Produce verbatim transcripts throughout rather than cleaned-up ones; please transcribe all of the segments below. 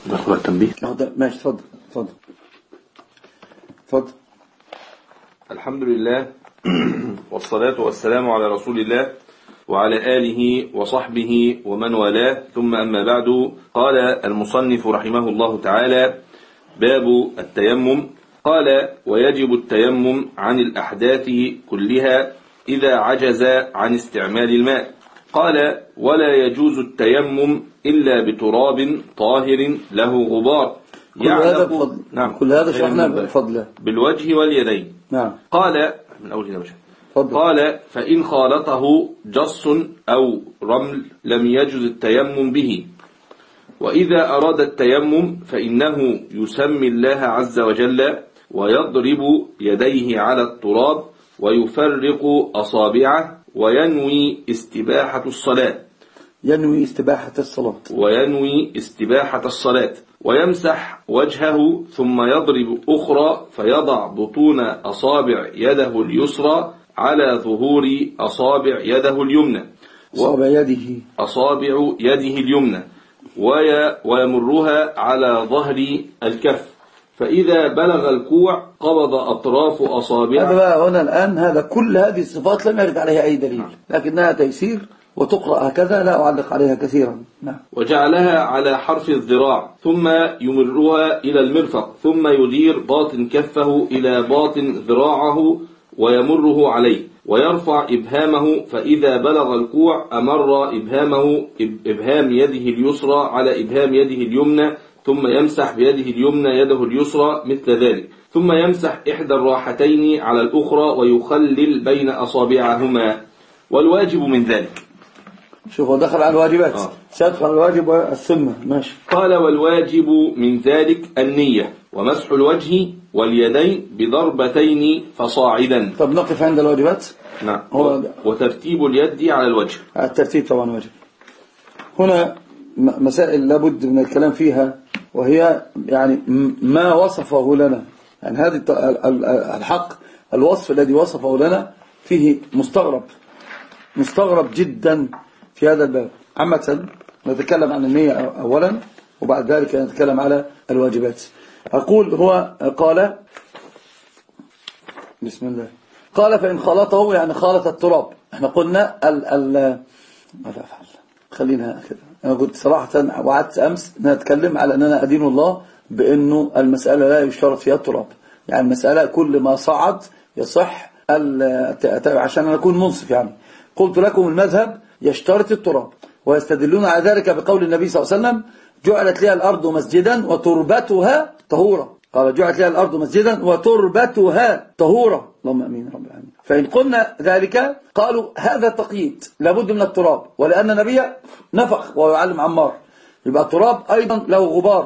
ناخد التنبيه. ماشي، اتفضل اتفضل اتفضل. الحمد لله والصلاة والسلام على رسول الله وعلى آله وصحبه ومن والاه، ثم أما بعد. قال المصنف رحمه الله تعالى: باب التيمم. قال: ويجب التيمم عن الأحداث كلها إذا عجز عن استعمال الماء. قال: ولا يجوز التيمم إلا بتراب طاهر له غبار كل هذا بفضل. نعم. كل هذا شرحنا بفضله بالوجه واليدين. نعم. قال من أول هنا مش فضل. قال: فإن خالطه جص أو رمل لم يجوز التيمم به. وإذا أراد التيمم فإنه يسمي الله عز وجل ويضرب يديه على التراب ويفرق أصابعه وينوي استباحة الصلاة ينوي استباحة الصلاة وينوي استباحة الصلاة ويمسح وجهه ثم يضرب أخرى فيضع بطون أصابع يده اليسرى على ظهور أصابع يده اليمنى أصابع يده أصابع يده اليمنى ويمرها على ظهر الكف، فإذا بلغ الكوع قبض أطراف أصابعه. هذا بقى هنا الآن، هذا كل هذه الصفات لم يرد عليها أي دليل، لكنها تيسير وتقرأ هكذا، لا أعلق عليها كثيرا. نعم. وجعلها على حرف الذراع ثم يمرها إلى المرفق ثم يدير باطن كفه إلى باطن ذراعه ويمره عليه ويرفع إبهامه، فإذا بلغ الكوع أمر إبهامه إبهام يده اليسرى على إبهام يده اليمنى ثم يمسح بيده اليمنى يده اليسرى مثل ذلك، ثم يمسح إحدى الراحتين على الأخرى ويخلل بين أصابعهما. والواجب من ذلك. شوفوا دخل على الواجبات. آه. سيدخل على الواجب والسنة. ماشي. قال: والواجب من ذلك النية ومسح الوجه واليدين بضربتين فصاعدا. طب نقف عند الواجبات. نعم. هو وترتيب اليد على الوجه. الترتيب طبعا واجب. هنا مسائل لابد من الكلام فيها، وهي يعني ما وصفه لنا، يعني هذه الحق الوصف الذي وصفه لنا فيه مستغرب مستغرب جدا في هذا الباب. عامة نتكلم عن النية أولا وبعد ذلك نتكلم على الواجبات. أقول هو قال بسم الله قال: فإن خلطه، يعني خالط التراب. احنا قلنا ال ال ماذا أفعل؟ خلينا كده. أنا قلت صراحة وعدت أمس نتكلم على أننا أدين الله بأنه المسألة لا يشترط فيها التراب، يعني المسألة كل ما صعد يصح عشان أكون منصف. يعني قلت لكم المذهب يشترط التراب، ويستدلون على ذلك بقول النبي صلى الله عليه وسلم: جعلت لها الأرض مسجدا وتربتها طهورا. قال: جعلت لها الأرض مسجدا وتربتها طهورا. اللهم أمين رب العالمين. فإن قلنا ذلك قالوا هذا تقييد، لابد من التراب، ولأن النبي نفخ وهو يعلم عمار، يبقى التراب أيضا له غبار.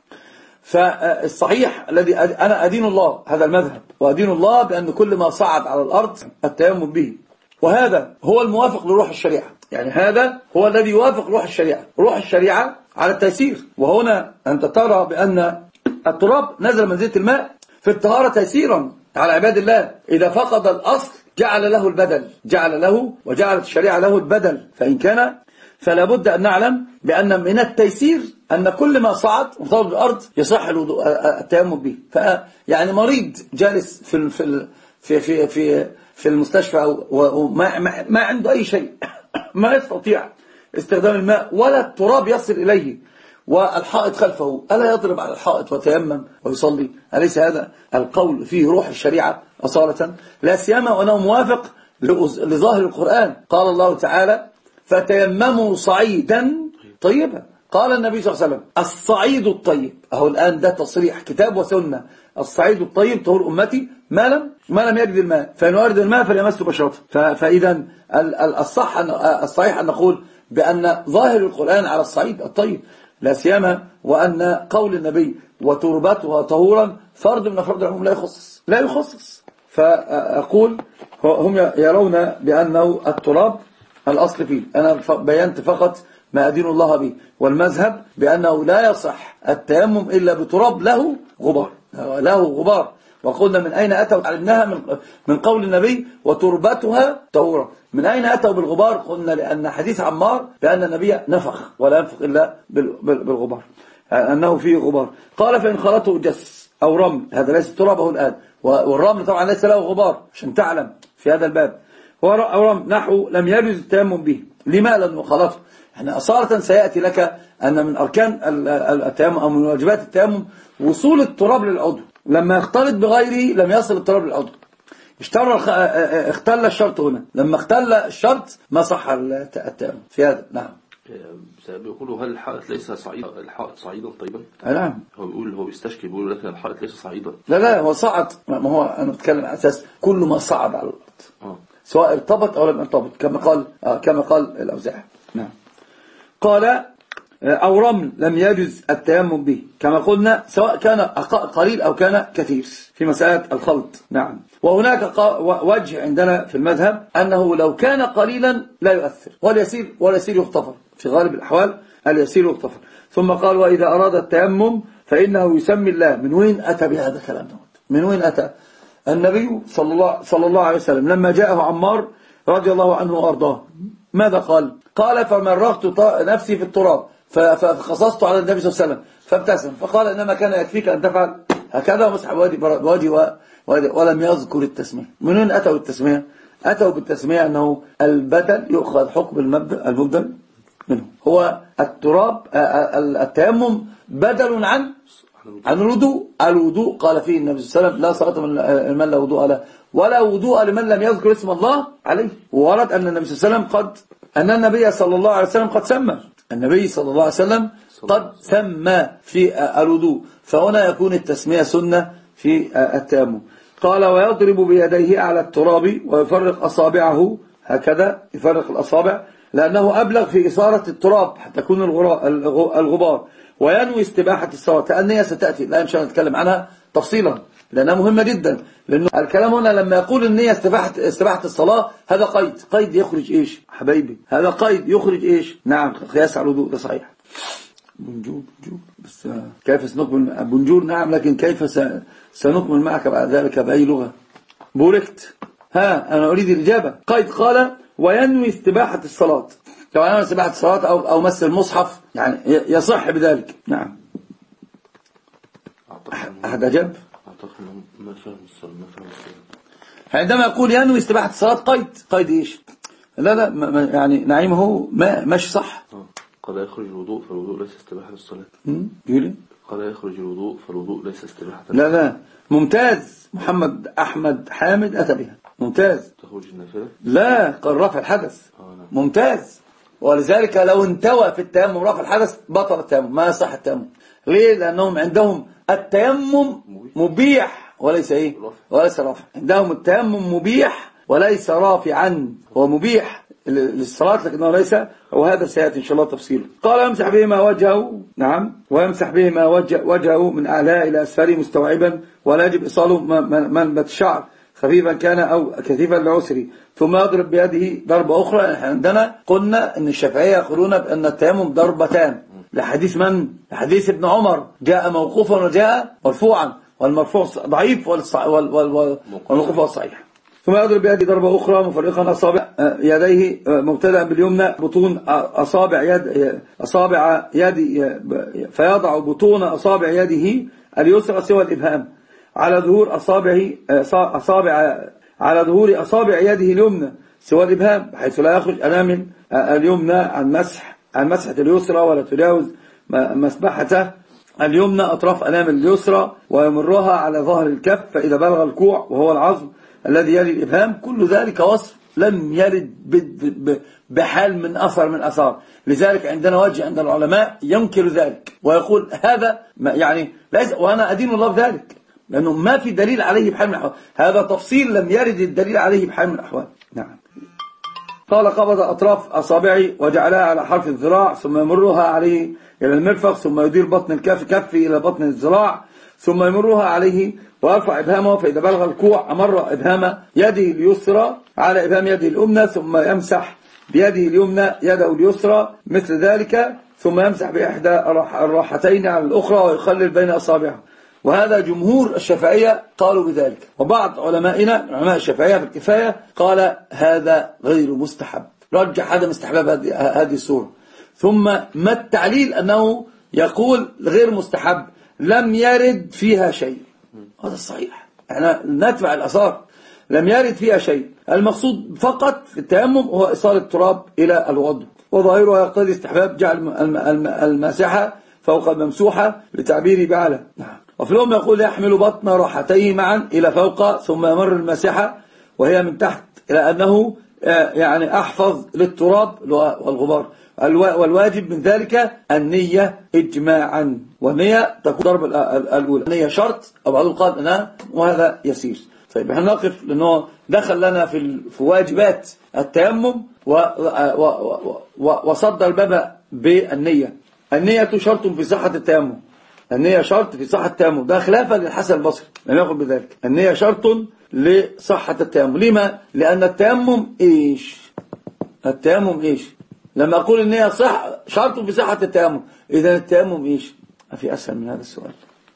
فالصحيح الذي أنا أدين الله هذا المذهب، وأدين الله بأن كل ما صعد على الأرض التيمم به، وهذا هو الموافق لروح الشريعة. يعني هذا هو الذي يوافق روح الشريعة. روح الشريعة على التيسير، وهنا أنت ترى بأن التراب نزل منزلة الماء في الطهارة تيسيرا على عباد الله. إذا فقد الأصل جعل له البدل، جعل له وجعلت الشريعة له البدل. فإن كان فلا بد أن نعلم بأن من التيسير أن كل ما صعد وطلب الأرض يصح التيمم به. فيعني مريض جالس في في في في في, في المستشفى وما ما عنده أي شيء، ما يستطيع استخدام الماء ولا التراب يصل إليه، والحائط خلفه، ألا يضرب على الحائط وتيمم ويصلي؟ أليس هذا القول فيه روح الشريعة أصالة؟ لا سيما وأنه موافق لظاهر القرآن. قال الله تعالى: فتيمموا صعيدا طيبا. قال النبي صلى الله عليه وسلم: الصعيد الطيب. أهو الآن ده تصريح كتاب وسنة. الصعيد الطيب طهور أمتي ما لم ما لم يجد الماء، فإن وارد الماء فليمس بشرته. فإذا الصح الصحيح أن نقول بأن ظاهر القرآن على الصعيد الطيب، لا سيما وأن قول النبي وتربتها طهورا فرد من أفراد العموم، لا يخصص لا يخصص فأقول هم يرون بأنه التراب الأصل فيه. أنا بينت فقط ما أدين الله به، والمذهب بأنه لا يصح التيمم إلا بتراب له غبار له غبار وقلنا من أين أتوا؟ علمناها من من قول النبي وتربتها طهورا. من أين أتوا بالغبار؟ قلنا لأن حديث عمار بأن النبي نفخ ولا ينفخ إلا بالغبار. أنه فيه غبار. قال فإن خلطه جس أو رمل، هذا ليس ترابه الآن، والرمل طبعا ليس له غبار عشان تعلم في هذا الباب، أو رمل نحو لم يجوز التيمم به. لما لم خلطه؟ احنا أصالة سيأتي لك أن من أركان التيمم أو من واجبات التيمم وصول التراب للعضو، لما يختلط بغيره لم يصل التراب للعضو. اختل الشرط هنا، لما اختل الشرط ما صح التيمم في هذا. نعم. بيقولوا هل الحائط ليس صعيدا، الحائط صعيدا طيبا؟ نعم. هو بيقول هو بيستشكي بيقول لك الحائط ليس صعيدا. لا لا هو صعد، ما هو أنا بتكلم على أساس كل ما صعد على الأرض آه. سواء ارتبط أو لم يرتبط كما قال آه كما قال الأوزاعي. نعم. قال أو رمل لم يجوز التيمم به كما قلنا، سواء كان قليل أو كان كثير في مسألة الخلط. نعم. وهناك وجه عندنا في المذهب أنه لو كان قليلا لا يؤثر، واليسير واليسير يغتفر في غالب الأحوال، اليسير يغتفر. ثم قال وإذا أراد التيمم فإنه يسمي الله. من وين أتى بهذا الكلام؟ من وين أتى؟ النبي صلى الله, صلى الله عليه وسلم لما جاءه عمار رضي الله عنه وأرضاه ماذا قال؟ قال فمرغت نفسي في التراب فخصصت على النبي صلى الله عليه وسلم فابتسم فقال إنما كان يكفيك أن تفعل هكذا ومسح بوجهي ولم يذكر التسمية. من وين أتوا التسمية؟ أتوا بالتسمية أنه البدل يؤخذ حكم المبدل منه، هو التراب التيمم بدل عن عن الوضوء. الوضوء قال فيه النبي صلى الله عليه وسلم لا صلاة لمن لا وضوء له ولا وضوء لمن لم يذكر اسم الله عليه. وورد أن النبي صلى الله عليه وسلم قد أن النبي صلى الله عليه وسلم قد سمى النبي صلى الله عليه وسلم قد سمى في الوضوء، فهنا يكون التسمية سنة في التيمم. قال ويضرب بيديه على التراب ويفرق أصابعه هكذا، يفرق الأصابع لأنه أبلغ في إثارة التراب حتى يكون الغبار، وينوي استباحة الصلاة. النية ستأتي لا إن شاء الله نتكلم عنها تفصيلا لأنها مهمة جدا، لأنه الكلام هنا لما يقول النية استباحة, استباحة الصلاة هذا قيد، قيد يخرج إيش حبايبي؟ هذا قيد يخرج إيش؟ نعم قياس على الوضوء ده صحيح. بنجور بنجور بس كيف سنكمل بنجور؟ نعم لكن كيف سنكمل معك بعد ذلك بأي لغة؟ بوركت. ها أنا أريد الإجابة. قيد قال وينوي استباحة الصلاة، طبعا أنا استباحة الصلاة أو أو مس المصحف يعني يصح بذلك. نعم. أحد أجاب؟ ما فهم الصلاة ما فهم الصلاة. عندما يقول ينوي استباحة الصلاة قيد، قيد إيش؟ لا لا ما يعني نعيمه ما ماشي صح. قال يخرج الوضوء فالوضوء ليس استباحة للصلاة. يقول قال يخرج الوضوء فالوضوء ليس استباحة. لا لا ممتاز. محمد أحمد حامد أتى بها ممتاز. تخرج النافلة؟ لا قال رفع الحدث. آه ممتاز. ولذلك لو انتوى في التيمم رفع الحدث بطل التيمم، ما صح التيمم. ليه؟ لأنهم عندهم التيمم مبيح وليس ايه وليس رافع. عندهم التيمم مبيح وليس رافعا، هو مبيح للصلاة لكنه ليس، وهذا سيأتي إن شاء الله تفصيله. قال يمسح بهما وجهه. نعم. ويمسح بهما وجهه من أعلى إلى أسفل مستوعبا، ولا يجب إيصاله منبت الشعر خفيفا كان أو كثيفا لعسري، ثم يضرب بيده ضربة أخرى. عندنا قلنا أن الشافعية يقولون بأن التيمم ضربتان لحديث من؟ لحديث ابن عمر جاء موقوفا وجاء مرفوعا، والمرفوع ضعيف والموقوف صحيح. ثم يضرب بيده ضربة أخرى مفرقا أصابع يديه مبتدأ باليمنى بطون أصابع يد أصابع يد فيضع بطون أصابع يده اليسرى سوى الإبهام على ظهور أصابع أصابع على ظهور أصابع يده اليمنى سوى الإبهام، بحيث لا يخرج أنامل اليمنى عن مسح عن مسحة اليسرى ولا تجاوز مسبحته اليمنى أطراف أنامل اليسرى، ويمرها على ظهر الكف فإذا بلغ الكوع وهو العظم الذي يلي الإبهام. كل ذلك وصف لم يرد بحال من أثر من أثار، لذلك عندنا وجه عند العلماء ينكر ذلك ويقول هذا يعني ليس، وأنا أدين الله بذلك لأنه ما في دليل عليه بحال من الأحوال، هذا تفصيل لم يرد الدليل عليه بحال من الأحوال. نعم. قال قبض أطراف أصابعي وجعلها على حرف الذراع ثم يمرها عليه إلى المرفق، ثم يدير بطن الكف كفي إلى بطن الذراع ثم يمرها عليه ويرفع إبهامه، فإذا بلغ الكوع أمر إبهام يده اليسرى على إبهام يده اليمنى، ثم يمسح بيده اليمنى يده اليسرى مثل ذلك، ثم يمسح بإحدى الراحتين على الأخرى ويخلل بين أصابعه. وهذا جمهور الشافعية قالوا بذلك، وبعض علمائنا علماء الشافعية في الكفاية قال هذا غير مستحب، رجح عدم استحباب هذه الصورة. ثم ما التعليل أنه يقول غير مستحب لم يرد فيها شيء. هذا الصحيح، احنا نتبع الأثار. لم يرد فيها شيء، المقصود فقط في التيمم هو إيصال التراب إلى الوضوء، وظاهره يقتضي استحباب جعل الماسحة فوق الممسوحة لتعبير بعلى. نعم. وفي الأم يقول يحمل بطن راحتيه معا إلى فوق ثم يمر الماسحة وهي من تحت، إلى أنه يعني أحفظ للتراب والغبار. والواجب من ذلك النية إجماعا، والنية تكون ضرب الأولى. النية شرط أو بعض القائل أنها، وهذا يسير. طيب احنا نقف لأنه دخل لنا في واجبات التيمم وصدر الباب بالنية. النية شرط في صحة التيمم، النية شرط في صحة التيمم، ده خلافا للحسن البصري لم يقل بذلك. النية شرط لصحة التيمم. لما؟ لأن التيمم إيش؟ التيمم إيش؟ لما أقول النية صح شرط في صحة التيمم، إذا التيمم إيش؟ ما في أسهل من هذا السؤال.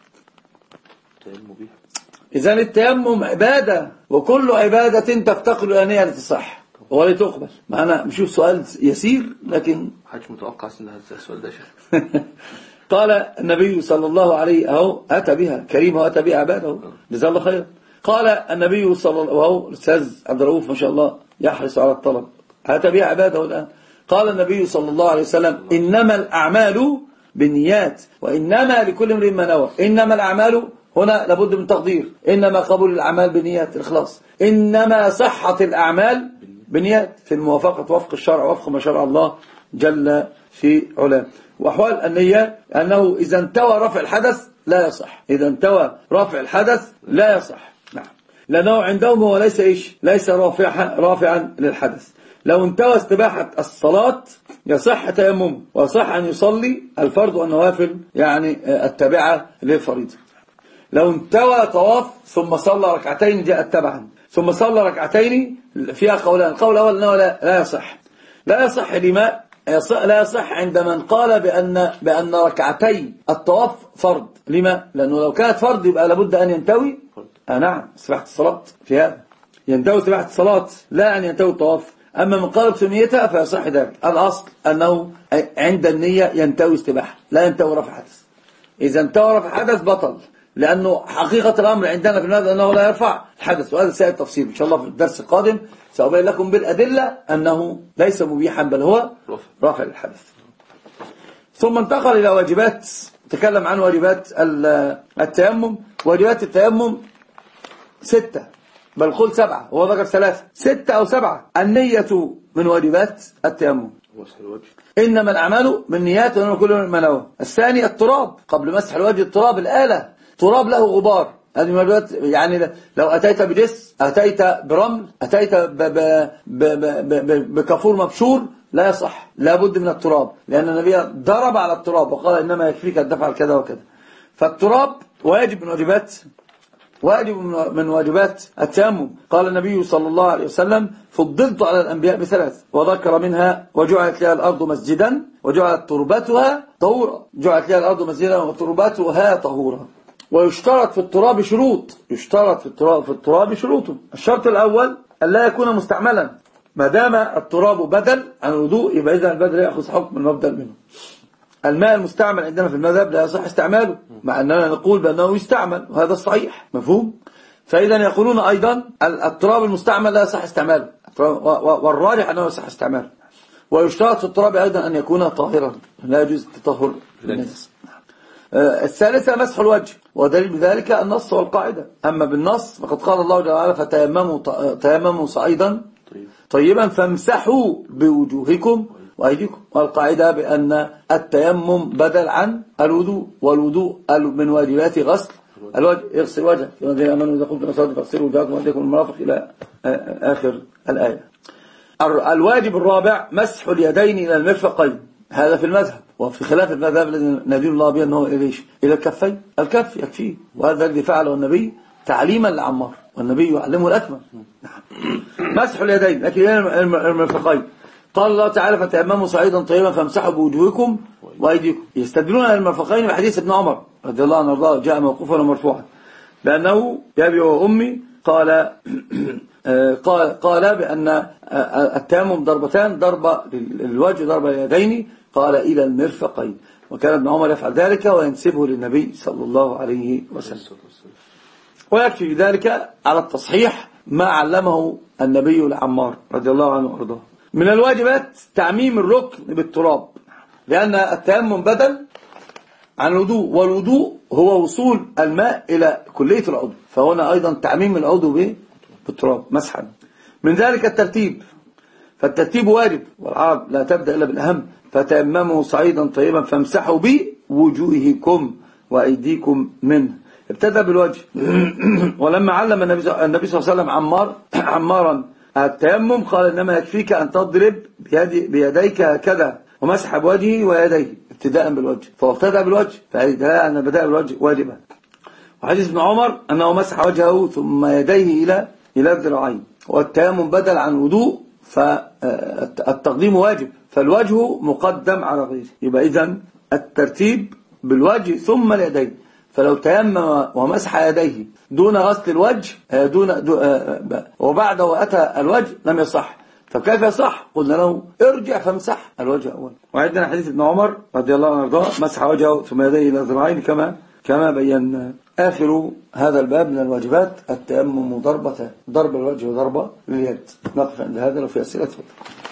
إذا التيمم عبادة، وكل عبادة تفتقر إلى نية لتصح ولتقبل. معنا نشوف سؤال يسير لكن حاجة متوقع سنة هذا السؤال ده شيخ. قال النبي صلى الله عليه أهو أتى بها كريم وأتى بها عباده جزاه الله خير. قال النبي صلى الله عليه الأستاذ عبد الرؤوف ما شاء الله يحرص على الطلب، أتى بها عباده الآن. قال النبي صلى الله عليه وسلم إنما الأعمال بالنيات وإنما لكل امرئ ما نوى. إنما الأعمال هنا لابد من تقدير، إنما قبول الأعمال بالنيات الإخلاص، إنما صحة الأعمال بالنيات في الموافقة وفق الشرع وفق ما شرع الله جل في علاه. وأحوال النية أنه إذا انتوى رفع الحدث لا يصح، إذا انتوى رفع الحدث لا يصح. نعم. لأنه عندهم هو ليس إيش؟ ليس رافعا رافعا للحدث. لو انتوى استباحة الصلاة يصح تيمم ويصح أن يصلي الفرض والنوافل يعني التابعة للفريضة. لو انتوى طواف ثم صلى ركعتين جاءت تبعا، ثم صلى ركعتين فيها قولان. القول الأول أنه لا, لا يصح. لا يصح لما لا يصح عند من قال بأن بأن ركعتي الطواف فرض. لما؟ لأنه لو كانت فرض يبقى لابد أن ينتوي آه نعم استباحة الصلاة، في هذا ينتوي استباحة الصلاة لا أن ينتوي الطواف. أما من قال بسنيتها فيصح ذلك. الأصل أنه عند النية ينتوي استباحة لا ينتوي رفع حدث. إذا انتوى رفع حدث بطل، لأنه حقيقة الأمر عندنا في المذهب أنه لا يرفع الحدث، وهذا سيأتي التفصيل إن شاء الله في الدرس القادم. سأبين لكم بالأدلة أنه ليس مبيحا بل هو رفع الحدث. ثم انتقل إلى واجبات، تكلم عن واجبات التيمم. واجبات التيمم ستة بل قل سبعة، هو ذكر ثلاثة، ستة أو سبعة. النية من واجبات التيمم، إنما الأعمال بالنيات وإنما كل ما نوى. الثاني التراب قبل مسح الوجه، التراب الآلة، تراب له غبار، هذه واجبات. يعني لو أتيت بجس، أتيت برمل، أتيت بكافور مبشور لا يصح، لابد من التراب، لأن النبي ضرب على التراب وقال إنما يكفيك أن تفعل كذا وكذا. فالتراب واجب من واجبات واجب من واجبات التيمم. قال النبي صلى الله عليه وسلم فضلت على الأنبياء بثلاث، وذكر منها وجعلت لها الأرض مسجدا وجعلت تربتها طهورا. جعلت لها الأرض مسجدا وتربتها طهورا. ويشترط في التراب شروط، يشترط في التراب في التراب شروط. الشرط الأول ألا يكون مستعملا، ما دام التراب بدل عن الوضوء يبقى إذا البدل يأخذ حكم المبدل منه. الماء المستعمل عندنا في المذهب لا يصح استعماله، مع أننا نقول بأنه يستعمل وهذا الصحيح، مفهوم؟ فإذا يقولون أيضا التراب المستعمل لا يصح استعماله، والراجح أنه يصح استعماله. ويشترط في التراب أيضا أن يكون طاهرا، لا يجوز التطهر بالنجس. الثالثة مسح الوجه، ودليل بذلك النص والقاعدة. أما بالنص فقد قال الله جل وعلا فتيمموا تيمموا صعيدا طيبا فامسحوا بوجوهكم وأيديكم. والقاعدة بأن التيمم بدل عن الوضوء، والوضوء من واجبات غسل الوجه، يغسل وجهه الذين آمنوا إذا قمتم إلى الصلاة فاغسلوا وجوهكم وأيديكم المرافق إلى آخر الآية. الواجب الرابع مسح اليدين إلى المرفقين، هذا في المذهب، وفي خلاف المذهب الذي ندين الله به أنه إليش إلى الكفين، الكف يكفيه، وهذا الذي فعله النبي تعليما لعمار، والنبي يعلمه الأكمل. مسح اليدين لكن المرفقين. قال الله تعالى فتيمموا صعيدا طيبا فامسحوا بوجوهكم وأيديكم. يستدلون على المرفقين بحديث ابن عمر رضي الله عنه وارضاه جاء موقوفا ومرفوعا، لأنه يا أبي وأمي قال قال قال بأن التيمم ضربتان، ضربة للوجه ضربة لليدين، قال إلى المرفقين. وكان ابن عمر يفعل ذلك وينسبه للنبي صلى الله عليه وسلم. ويكفي ذلك على التصحيح ما علمه النبي لعمار رضي الله عنه وارضاه. من الواجبات تعميم الركن بالتراب، لأن التيمم بدل عن الوضوء، والوضوء هو وصول الماء إلى كلية العضو، فهنا أيضا تعميم العضو بالتراب مسحا. من ذلك الترتيب، فالترتيب واجب، والعرب لا تبدأ إلا بالأهم، فتيمموا صعيدا طيبا فامسحوا بوجوهكم وأيديكم منه. ابتدأ بالوجه ولما علم النبي صلى الله عليه وسلم عمار عمارا التيمم قال إنما يكفيك أن تضرب بيدي بيديك هكذا ومسح بوجهه ويديه ابتداء بالوجه، فابتدأ بالوجه، فإذا أن بدأ بالوجه واجبا. وحديث ابن عمر أنه مسح وجهه ثم يديه إلى إلى الذراعين، والتيمم بدل عن وضوء، فالتقديم واجب، فالوجه مقدم على غيره. يبقى إذن الترتيب بالوجه ثم اليدين، فلو تيمم ومسح يديه دون غسل الوجه دون, دون وبعد وأتى الوجه لم يصح. طب كيف يصح؟ قلنا له ارجع فامسح الوجه أول. وعندنا حديث ابن عمر رضي الله عنه وارضاه مسح وجهه ثم يديه إلى الذراعين كما كما بينا. آخر هذا الباب من الواجبات التيمم ضربة ضرب الوجه وضربة لليد. نقف عند هذا. لو في أسئلة تفضل.